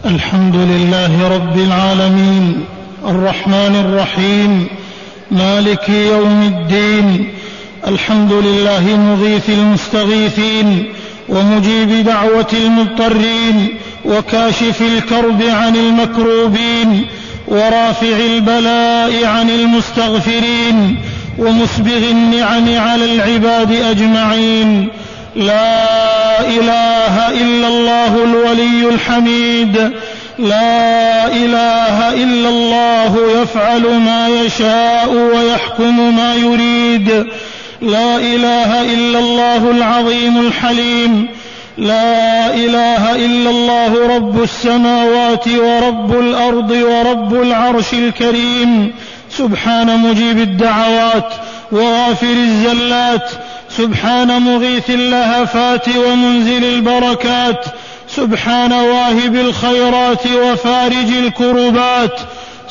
الحمد لله رب العالمين الرحمن الرحيم مالك يوم الدين. الحمد لله مغيث المستغيثين ومجيب دعوة المضطرين وكاشف الكرب عن المكروبين ورافع البلاء عن المستغفرين ومسبغ النعم على العباد أجمعين. لا إله إلا الله الولي الحميد، لا إله إلا الله يفعل ما يشاء ويحكم ما يريد، لا إله إلا الله العظيم الحليم، لا إله إلا الله رب السماوات ورب الأرض ورب العرش الكريم. سبحان مجيب الدعوات وغافر الزلات، سبحان مغيث اللهفات ومنزل البركات، سبحان واهب الخيرات وفارج الكربات،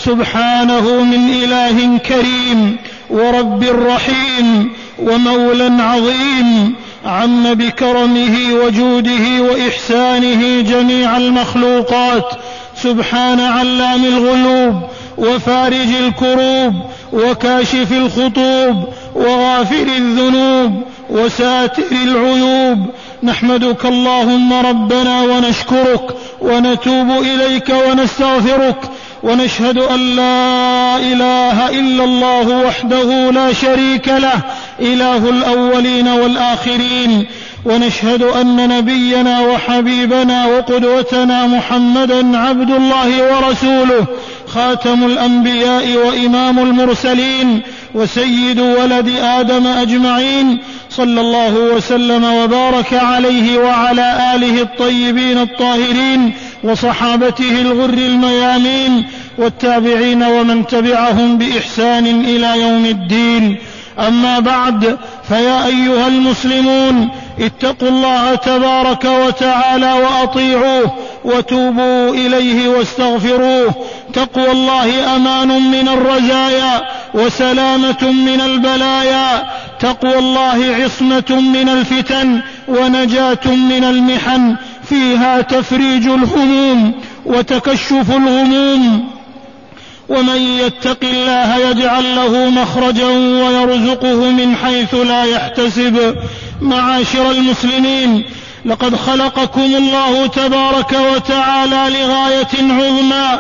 سبحانه من إله كريم ورب رحيم ومولى عظيم، عم بكرمه وجوده وإحسانه جميع المخلوقات. سبحان علام الغيوب وفارج الكروب وكاشف الخطوب وغافر الذنوب وساتر العيوب. نحمدك اللهم ربنا ونشكرك ونتوب إليك ونستغفرك، ونشهد أن لا إله إلا الله وحده لا شريك له إله الأولين والآخرين، ونشهد أن نبينا وحبيبنا وقدوتنا محمدا عبد الله ورسوله، خاتم الأنبياء وإمام المرسلين وسيد ولد آدم أجمعين، صلى الله وسلم وبارك عليه وعلى آله الطيبين الطاهرين وصحابته الغر الميامين والتابعين ومن تبعهم بإحسان إلى يوم الدين. أما بعد، فيا أيها المسلمون، اتقوا الله تبارك وتعالى وأطيعوه وتوبوا إليه واستغفروه. تقوى الله أمان من الرزايا وسلامة من البلايا، تقوى الله عصمة من الفتن ونجاة من المحن، فيها تفريج الهموم وتكشف الغموم. ومن يتق الله يجعل له مخرجا ويرزقه من حيث لا يحتسب. معاشر المسلمين، لقد خلقكم الله تبارك وتعالى لغاية عظمى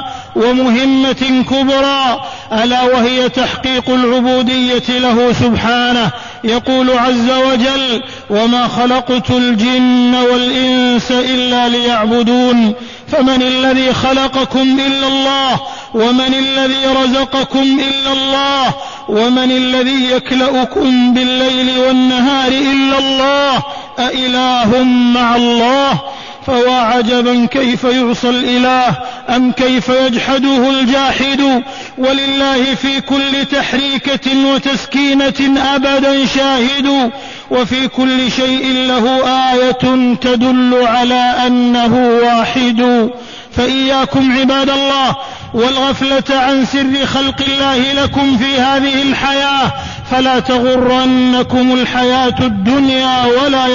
ومهمة كبرى، ألا وهي تحقيق العبودية له سبحانه. يقول عز وجل: وما خلقت الجن والإنس إلا ليعبدون. فمن الذي خلقكم إلا الله؟ ومن الذي رزقكم إلا الله؟ ومن الذي يكلؤكم بالليل والنهار إلا الله؟ أإله مع الله؟ فوا عجبا كيف يعصى الإله، أم كيف يجحده الجاحد. ولله في كل تحريكة وتسكينة أبدا شاهد، وفي كل شيء له آية تدل على أنه واحد. فإياكم عباد الله والغفلة عن سر خلق الله لكم في هذه الحياة، فلا تغرنكم الحياة الدنيا ولا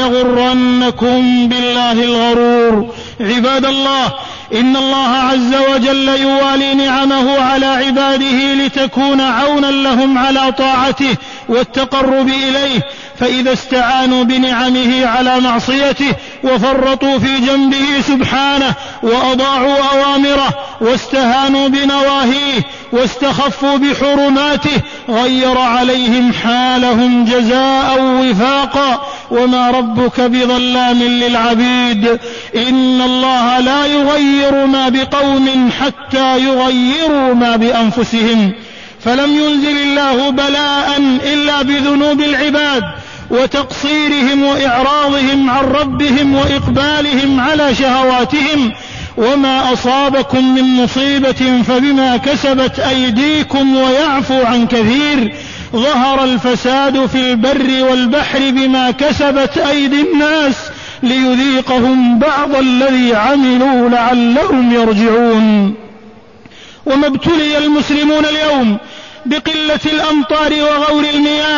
يغرنكم بالله الغرور. عباد الله، إن الله عز وجل يوالي نعمه على عباده لتكون عونا لهم على طاعته والتقرب إليه، فإذا استعانوا بنعمه على معصيته وفرطوا في جنبه سبحانه وأضاعوا أوامره واستهانوا بنواهيه واستخفوا بحرماته، غير عليهم حالهم جزاء وفاقا. وما ربك بظلام للعبيد. إن الله لا يغير ما بقوم حتى يغيروا ما بأنفسهم. فلم ينزل الله بلاء إلا بذنوب العباد وتقصيرهم وإعراضهم عن ربهم وإقبالهم على شهواتهم. وما أصابكم من مصيبة فبما كسبت أيديكم ويعفو عن كثير. ظهر الفساد في البر والبحر بما كسبت أيدي الناس ليذيقهم بعض الذي عملوا لعلهم يرجعون. وما ابتلي المسلمون اليوم بقلة الأمطار وغور المياه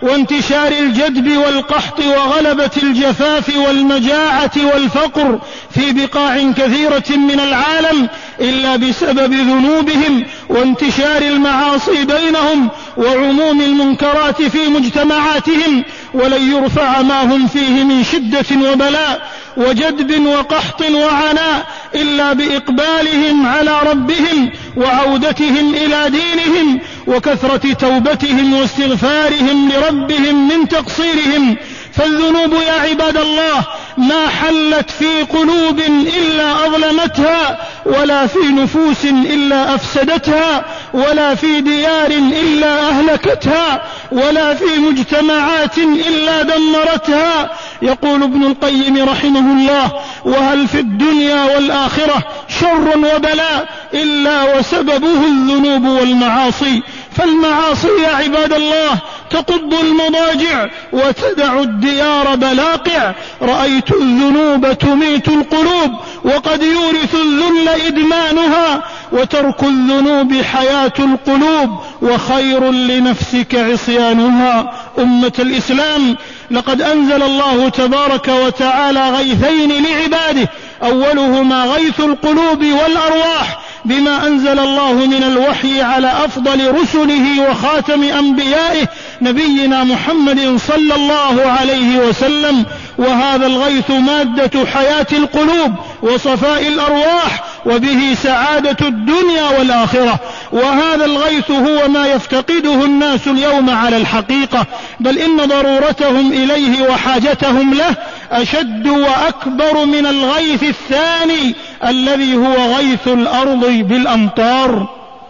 وانتشار الجدب والقحط وغلبة الجفاف والمجاعة والفقر في بقاع كثيرة من العالم إلا بسبب ذنوبهم وانتشار المعاصي بينهم وعموم المنكرات في مجتمعاتهم، ولن يرفع ما هم فيه من شدة وبلاء وجدب وقحط وعناء إلا بإقبالهم على ربهم وعودتهم إلى دينهم وكثرة توبتهم واستغفارهم لربهم من تقصيرهم. فالذنوب يا عباد الله ما حلت في قلوب إلا أظلمتها، ولا في نفوس إلا أفسدتها، ولا في ديار إلا أهلكتها، ولا في مجتمعات إلا دمرتها. يقول ابن القيم رحمه الله: وهل في الدنيا والآخرة شر وبلاء إلا وسببه الذنوب والمعاصي؟ فالمعاصي يا عباد الله تقض المضاجع وتدع الديار بلاقع. رأيت الذنوب تميت القلوب وقد يورث الذل إدمانها، وترك الذنوب حياة القلوب وخير لنفسك عصيانها. أمة الإسلام، لقد أنزل الله تبارك وتعالى غيثين لعباده، أولهما غيث القلوب والأرواح بما أنزل الله من الوحي على أفضل رسله وخاتم أنبيائه نبينا محمد صلى الله عليه وسلم، وهذا الغيث مادة حياة القلوب وصفاء الأرواح وبه سعادة الدنيا والآخرة. وهذا الغيث هو ما يفتقده الناس اليوم على الحقيقة، بل إن ضرورتهم إليه وحاجتهم له أشد وأكبر من الغيث الثاني الذي هو غيث الأرض بالأمطار.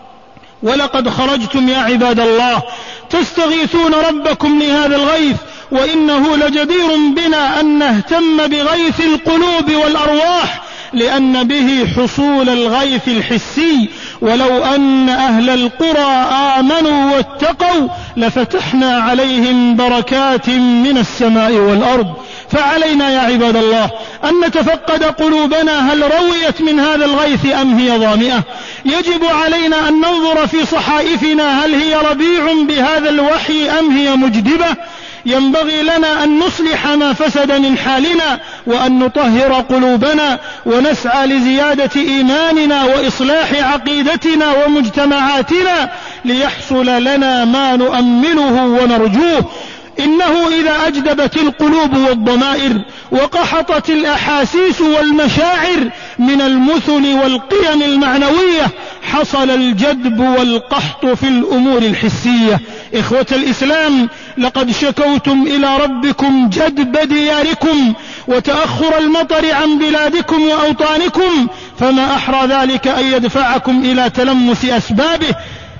ولقد خرجتم يا عباد الله تستغيثون ربكم لهذا الغيث، وإنه لجدير بنا أن نهتم بغيث القلوب والأرواح، لأن به حصول الغيث الحسي. ولو أن أهل القرى آمنوا واتقوا لفتحنا عليهم بركات من السماء والأرض. فعلينا يا عباد الله أن نتفقد قلوبنا هل رويت من هذا الغيث أم هي ظامئة. يجب علينا أن ننظر في صحائفنا هل هي ربيع بهذا الوحي أم هي مجدبة. ينبغي لنا أن نصلح ما فسد من حالنا وأن نطهر قلوبنا ونسعى لزيادة إيماننا وإصلاح عقيدتنا ومجتمعاتنا ليحصل لنا ما نؤمله ونرجوه. إنه إذا أجدبت القلوب والضمائر وقحطت الأحاسيس والمشاعر من المثل والقيم المعنوية حصل الجدب والقحط في الأمور الحسية. إخوة الإسلام، لقد شكوتم إلى ربكم جدب دياركم وتأخر المطر عن بلادكم وأوطانكم، فما أحرى ذلك أن يدفعكم إلى تلمس أسبابه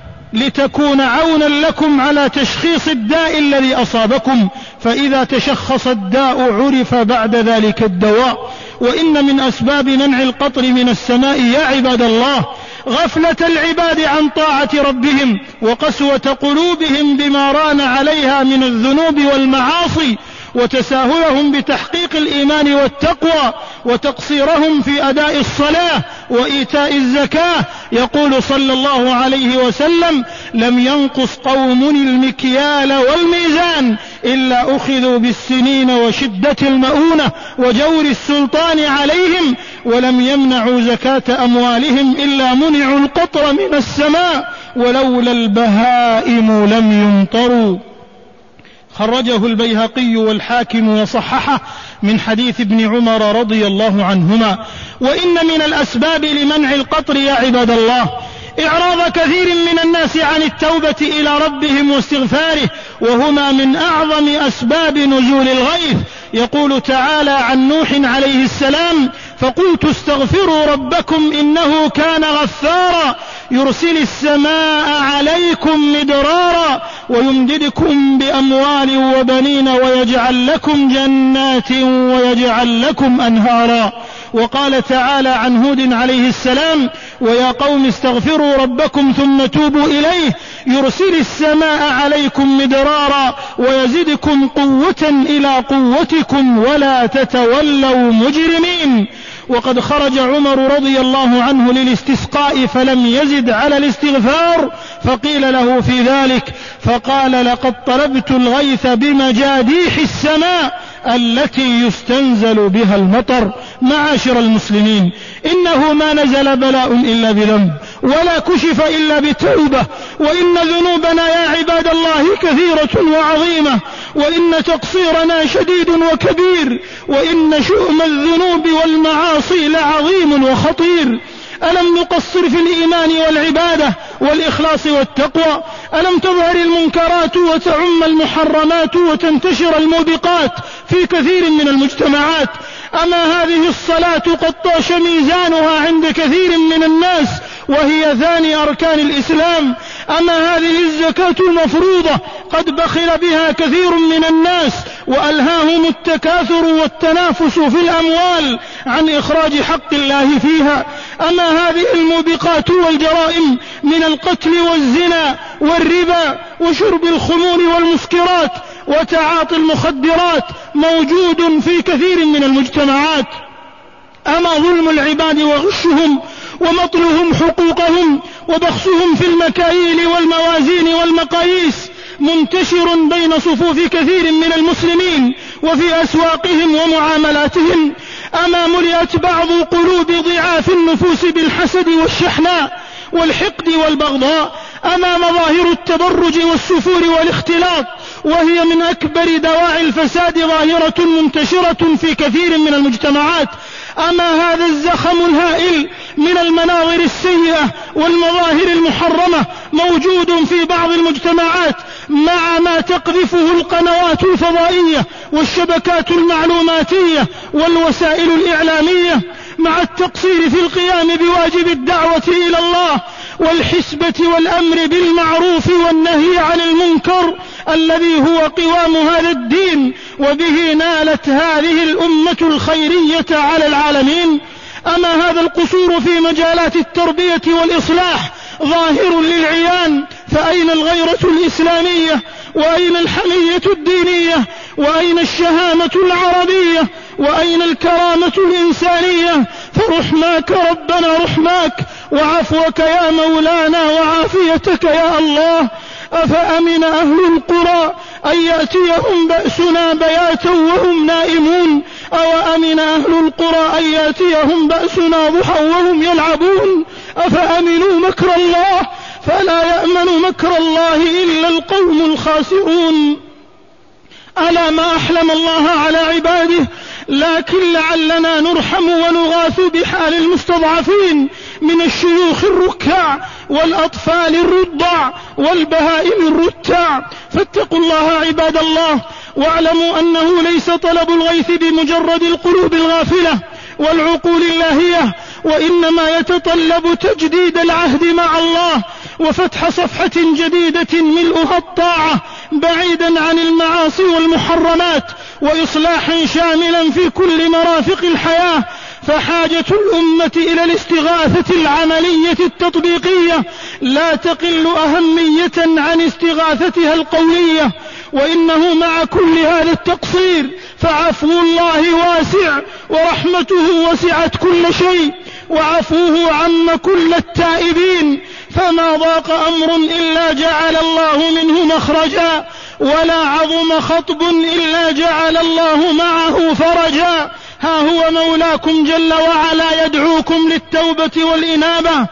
لتكون عونا لكم على تشخيص الداء الذي أصابكم، فإذا تشخص الداء عرف بعد ذلك الدواء. وإن من أسباب منع القطر من السماء يا عباد الله غفلة العباد عن طاعة ربهم وقسوة قلوبهم بما ران عليها من الذنوب والمعاصي، وتساهلهم بتحقيق الإيمان والتقوى، وتقصيرهم في أداء الصلاة وإيتاء الزكاة. يقول صلى الله عليه وسلم: لم ينقص قوم المكيال والميزان إلا أخذوا بالسنين وشدة المؤونة وجور السلطان عليهم، ولم يمنعوا زكاة أموالهم إلا منعوا القطر من السماء ولولا البهائم لم يمطروا. خرجه البيهقي والحاكم وصححه من حديث ابن عمر رضي الله عنهما. وإن من الأسباب لمنع القطر يا عباد الله إعراض كثير من الناس عن التوبة إلى ربهم واستغفاره، وهما من أعظم أسباب نزول الغيث. يقول تعالى عن نوح عليه السلام: فقلت استغفروا ربكم إنه كان غفارا يرسل السماء عليكم مدرارا ويمددكم بأموال وبنين ويجعل لكم جنات ويجعل لكم أنهارا. وقال تعالى عن هود عليه السلام: ويا قوم استغفروا ربكم ثم توبوا إليه يرسل السماء عليكم مدرارا ويزدكم قوة إلى قوتكم ولا تتولوا مجرمين. وقد خرج عمر رضي الله عنه للاستسقاء فلم يزد على الاستغفار، فقيل له في ذلك فقال: لقد طلبت الغيث بمجاديح السماء التي يستنزل بها المطر. معاشر المسلمين، إنه ما نزل بلاء إلا بذنب، ولا كشف إلا بتوبة، وإن ذنوبنا يا عباد الله كثيرة وعظيمة، وإن تقصيرنا شديد وكبير، وإن شؤم الذنوب والمعاصي لعظيم وخطير. ألم نقصر في الإيمان والعبادة والإخلاص والتقوى؟ ألم تظهر المنكرات وتعم المحرمات وتنتشر الموبقات في كثير من المجتمعات؟ أما هذه الصلاة قد طاش ميزانها عند كثير من الناس وهي ثاني أركان الإسلام؟ أما هذه الزكاة المفروضة قد بخل بها كثير من الناس وألهاهم التكاثر والتنافس في الأموال عن إخراج حق الله فيها؟ أما هذه الموبقات والجرائم من القتل والزنا والربا وشرب الخمور والمسكرات وتعاطي المخدرات موجود في كثير من المجتمعات؟ أما ظلم العباد وغشهم ومطلهم حقوقهم وبخسهم في المكاييل والموازين والمقاييس منتشر بين صفوف كثير من المسلمين وفي أسواقهم ومعاملاتهم؟ أما ملئت بعض قلوب ضعاف النفوس بالحسد والشحناء والحقد والبغضاء؟ أما مظاهر التبرج والسفور والاختلاط وهي من أكبر دواعي الفساد ظاهرة منتشرة في كثير من المجتمعات؟ أما هذا الزخم الهائل من المناظر السيئة والمظاهر المحرمة موجود في بعض المجتمعات مع ما تقذفه القنوات الفضائية والشبكات المعلوماتية والوسائل الإعلامية، مع التقصير في القيام بواجب الدعوة إلى الله والحسبة والأمر بالمعروف والنهي عن المنكر الذي هو قوام هذا الدين وبه نالت هذه الأمة الخيرية على العالمين؟ أما هذا القصور في مجالات التربية والإصلاح ظاهر للعيان، فأين الغيرة الإسلامية؟ وأين الحمية الدينية؟ وأين الشهامة العربية؟ وأين الكرامة الإنسانية؟ فرحماك ربنا رحماك، وعفوك يا مولانا وعافيتك يا الله. أفأمن أهل القرى أن يأتيهم بأسنا بياتا وهم نائمون، أو أمن أهل القرى أن يأتيهم بأسنا ضحى وهم يلعبون؟ أفأمنوا مكر الله فلا يأمن مكر الله إلا القوم الخاسرون. ألا ما أحلم الله على عباده، لكن لعلنا نرحم ونغاث بحال المستضعفين من الشيوخ الركع والأطفال الرضع والبهائم الرتع. فاتقوا الله عباد الله، واعلموا أنه ليس طلب الغيث بمجرد القلوب الغافلة والعقول اللاهية، وإنما يتطلب تجديد العهد مع الله وفتح صفحة جديدة ملؤها الطاعة بعيدا عن المعاصي والمحرمات، وإصلاحا شاملا في كل مرافق الحياة. فحاجة الأمة إلى الاستغاثة العملية التطبيقية لا تقل أهمية عن استغاثتها القولية. وإنه مع كل هذا التقصير فعفو الله واسع، ورحمته وسعت كل شيء، وعفوه عم كل التائبين، فما ضاق أمر إلا جعل الله منه مخرجا، ولا عظم خطب إلا جعل الله معه فرجا. ها هو مولاكم جل وعلا يدعوكم للتوبة والإنابة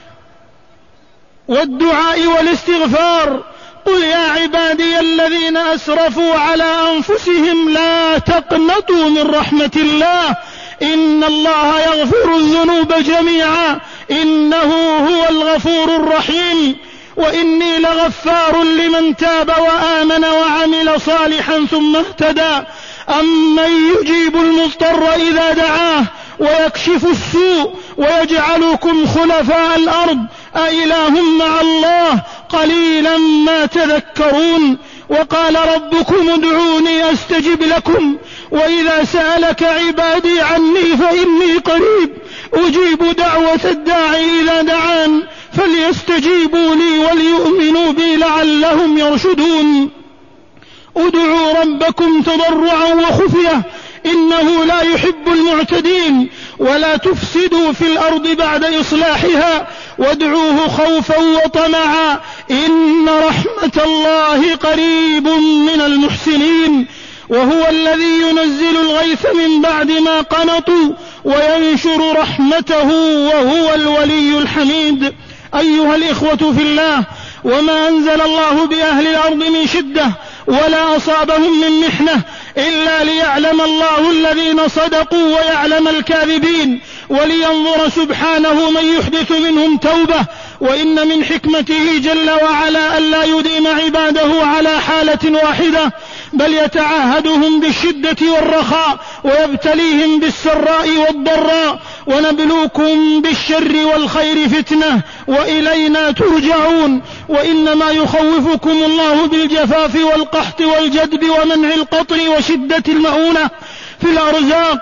والدعاء والاستغفار. قل يا عبادي الذين أسرفوا على أنفسهم لا تقنطوا من رحمة الله، إن الله يغفر الذنوب جميعا إنه هو الغفور الرحيم. وإني لغفار لمن تاب وآمن وعمل صالحا ثم اهتدى. أمن يجيب المضطر إذا دعاه ويكشف السوء ويجعلكم خلفاء الأرض أإله مع الله قليلا ما تذكرون. وقال ربكم ادعوني أستجب لكم، وإذا سألك عبادي عني فإني قريب أجيب دعوة الداعي إذا دعان فليستجيبوا لي وليؤمنوا بي لعلهم يرشدون. ادعوا ربكم تضرعا وخفية إنه لا يحب المعتدين. ولا تفسدوا في الأرض بعد إصلاحها وادعوه خوفا وطمعا إن رحمة الله قريب من المحسنين. وهو الذي ينزل الغيث من بعد ما قنطوا وينشر رحمته وهو الولي الحميد. أيها الإخوة في الله، وما أنزل الله بأهل الأرض من شدة ولا أصابهم من محنة إلا ليعلم الله الذين صدقوا ويعلم الكاذبين، ولينظر سبحانه من يحدث منهم توبة. وإن من حكمته جل وعلا ألا يديم عباده على حالة واحدة، بل يتعهدهم بالشدة والرخاء ويبتليهم بالسراء والضراء. ونبلوكم بالشر والخير فتنة وإلينا ترجعون. وإنما يخوفكم الله بالجفاف والقحط والجدب ومنع القطر وشدة المؤونة في الأرزاق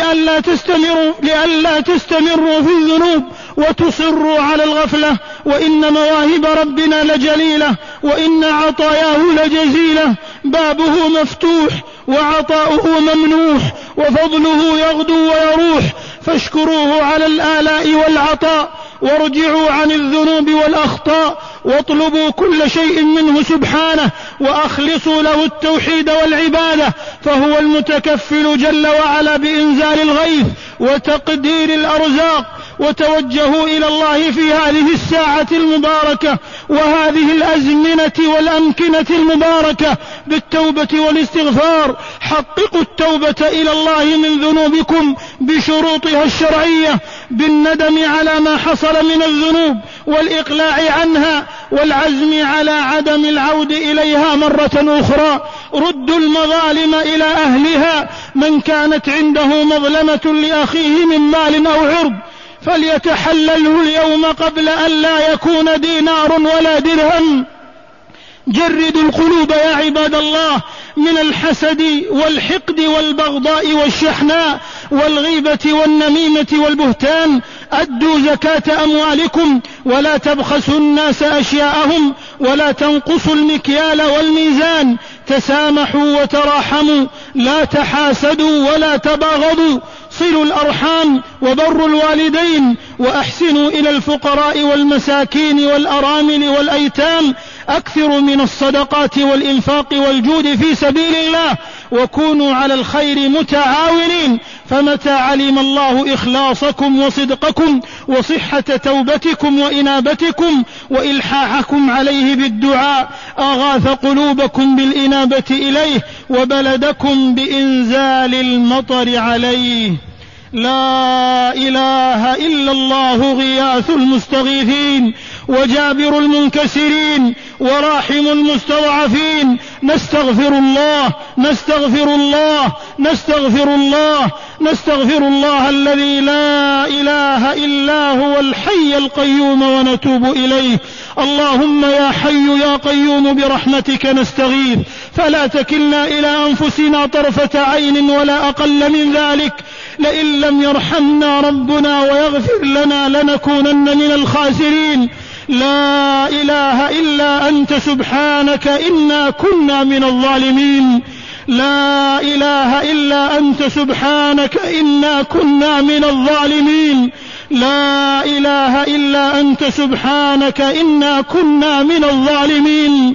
لئلا تستمروا في الذنوب وتصروا على الغفلة. وإن مواهب ربنا لجليلة وإن عطاياه لجزيلة، بابه مفتوح وعطاؤه ممنوح وفضله يغدو ويروح، فاشكروه على الآلاء والعطاء وارجعوا عن الذنوب والأخطاء واطلبوا كل شيء منه سبحانه وأخلصوا له التوحيد والعبادة، فهو المتكفل جل وعلا بإنزال الغيث وتقدير الأرزاق. وتوجهوا إلى الله في هذه الساعة المباركة وهذه الأزمنة والأمكنة المباركة بالتوبة والاستغفار. حققوا التوبة إلى الله من ذنوبكم بشروطها الشرعية، بالندم على ما حصل من الذنوب والإقلاع عنها والعزم على عدم العود إليها مرة أخرى. ردوا المظالم إلى أهلها، من كانت عنده مظلمة لأخيه من مال أو عرض فليتحلله اليوم قبل أن لا يكون دينار ولا درهم. جردوا القلوب يا عباد الله من الحسد والحقد والبغضاء والشحناء والغيبة والنميمة والبهتان. أدوا زكاة أموالكم ولا تبخسوا الناس أشياءهم ولا تنقصوا المكيال والميزان. تسامحوا وتراحموا، لا تحاسدوا ولا تباغضوا. صلوا الأرحام وبروا الوالدين وأحسنوا إلى الفقراء والمساكين والأرامل والأيتام. أكثروا من الصدقات والإنفاق والجود في سبيل الله وكونوا على الخير متعاونين. فمتى علم الله إخلاصكم وصدقكم وصحة توبتكم وإنابتكم وإلحاحكم عليه بالدعاء أغاث قلوبكم بالإنابة إليه وبلدكم بإنزال المطر عليه. لا إله إلا الله غياث المستغيثين وجابر المنكسرين وراحم المستضعفين. نستغفر الله نستغفر الله نستغفر الله نستغفر الله الذي لا إله إلا هو الحي القيوم ونتوب إليه. اللهم يا حي يا قيوم برحمتك نستغيث، فلا تكلنا إلى أنفسنا طرفة عين ولا أقل من ذلك. لئن لم يرحمنا ربنا ويغفر لنا لنكونن من الخاسرين. لا إله إلا أنت سبحانك إنا كنا من الظالمين. لا إله إلا أنت سبحانك إنا كنا من الظالمين. لا إله إلا أنت سبحانك إنا كنا من الظالمين.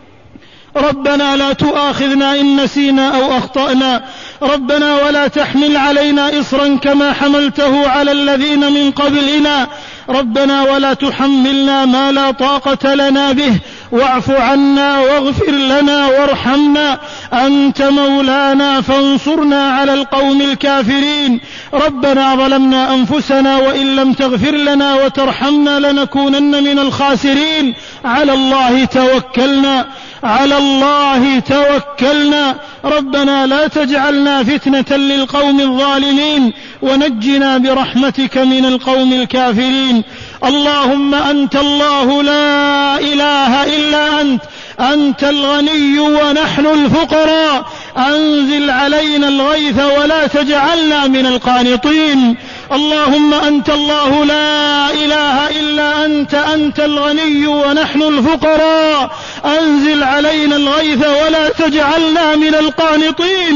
ربنا لا تؤاخذنا إن نسينا أو أخطأنا. ربنا ولا تحمل علينا إصرا كما حملته على الذين من قبلنا. ربنا ولا تحملنا ما لا طاقة لنا به. واعف عنا واغفر لنا وارحمنا، أنت مولانا فانصرنا على القوم الكافرين. ربنا ظلمنا أنفسنا وإن لم تغفر لنا وترحمنا لنكونن من الخاسرين. على الله توكلنا على الله توكلنا. ربنا لا تجعلنا فتنة للقوم الظالمين ونجنا برحمتك من القوم الكافرين. اللهم أنت الله لا إله إلا أنت، أنت الغني ونحن الفقراء. أنزل علينا الغيث ولا تجعلنا من القانطين. اللهم أنت الله لا إله إلا أنت، أنت الغني ونحن الفقراء. أنزل علينا الغيث ولا تجعلنا من القانطين.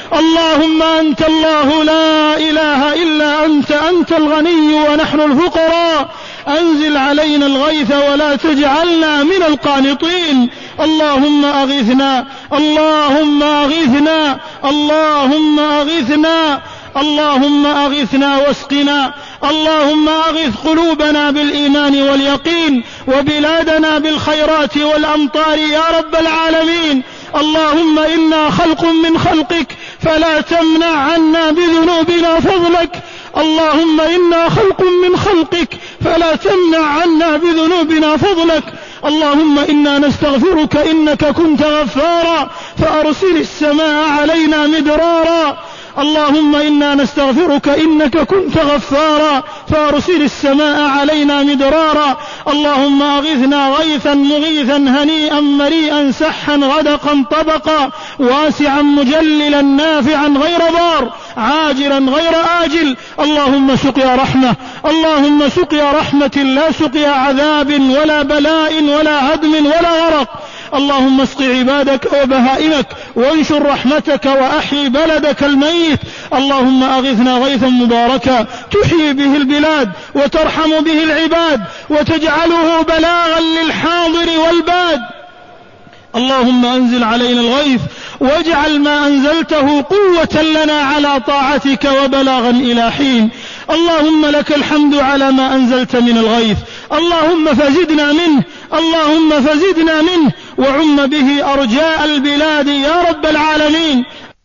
اللهم أنت الله لا إله إلا أنت الغني ونحن الفقراء، أنزل علينا الغيث ولا تجعلنا من القانطين. اللهم أغثنا اللهم أغثنا اللهم أغثنا اللهم أغثنا واسقنا. اللهم أغث قلوبنا بالإيمان واليقين وبلادنا بالخيرات والأمطار يا رب العالمين. اللهم إنا خلق من خلقك فلا تمنع عنا بذنوبنا فضلك. اللهم إنا خلق من خلقك فلا تمنع عنا بذنوبنا فضلك. اللهم إنا نستغفرك إنك كنت غفارا فأرسل السماء علينا مدرارا. اللهم إنا نستغفرك إنك كنت غفارا فأرسل السماء علينا مدرارا. اللهم أغثنا غيثا مغيثا هنيئا مريئا سحا غدقا طبقا واسعا مجللا نافعا غير ضار عاجلا غير آجل. اللهم سقيا رحمة اللهم سقيا رحمة لا سقيا عذاب ولا بلاء ولا هدم ولا غرق. اللهم اسق عبادك وبهائمك وانشر رحمتك وأحيي بلدك الميت. اللهم أغثنا غيثا مباركا تحيي به البلاد وترحم به العباد وتجعله بلاغا للحاضر والباد. اللهم أنزل علينا الغيث واجعل ما أنزلته قوة لنا على طاعتك وبلاغا إلى حين. اللهم لك الحمد على ما أنزلت من الغيث. اللهم فزدنا منه اللهم فزدنا منه وعم به أرجاء البلاد يا رب العالمين.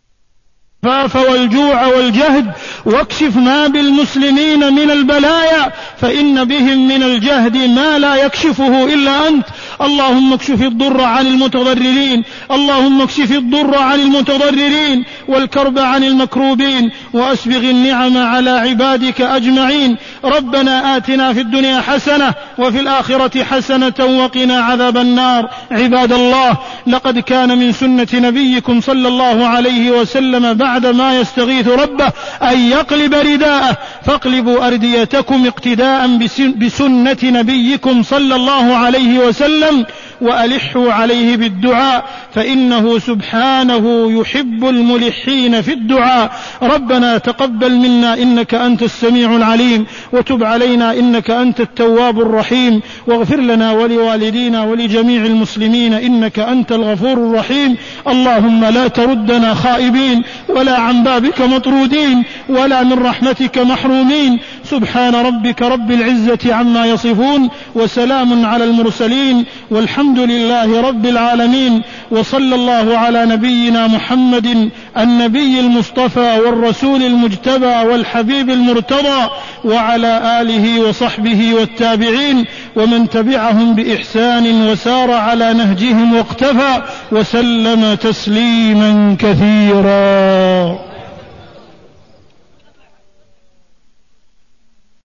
والجوع والجهد واكشف ما بالمسلمين من البلايا فإن بهم من الجهد ما لا يكشفه إلا أنت. اللهم اكشف الضر عن المتضررين اللهم اكشف الضر عن المتضررين والكرب عن المكروبين وأسبغ النعم على عبادك أجمعين. ربنا آتنا في الدنيا حسنة وفي الآخرة حسنة وقنا عذاب النار. عباد الله، لقد كان من سنة نبيكم صلى الله عليه وسلم بعد ما يستغيث ربه أن يقلب رداءه، فاقلبوا أرديتكم اقتداء بسنة نبيكم صلى الله عليه وسلم وألحوا عليه بالدعاء فإنه سبحانه يحب الملحين في الدعاء. ربنا تقبل منا إنك أنت السميع العليم وتب علينا إنك أنت التواب الرحيم واغفر لنا ولوالدينا ولجميع المسلمين إنك أنت الغفور الرحيم. اللهم لا تردنا خائبين ولا عن بابك مطرودين ولا من رحمتك محرومين. سبحان ربك رب العزة عما يصفون وسلام على المرسلين والحمد لله رب العالمين. وصلى الله على نبينا محمد النبي المصطفى والرسول المجتبى والحبيب المرتضى وعلى آله وصحبه والتابعين ومن تبعهم بإحسان وسار على نهجهم واقتفى وسلم تسليما كثيرا.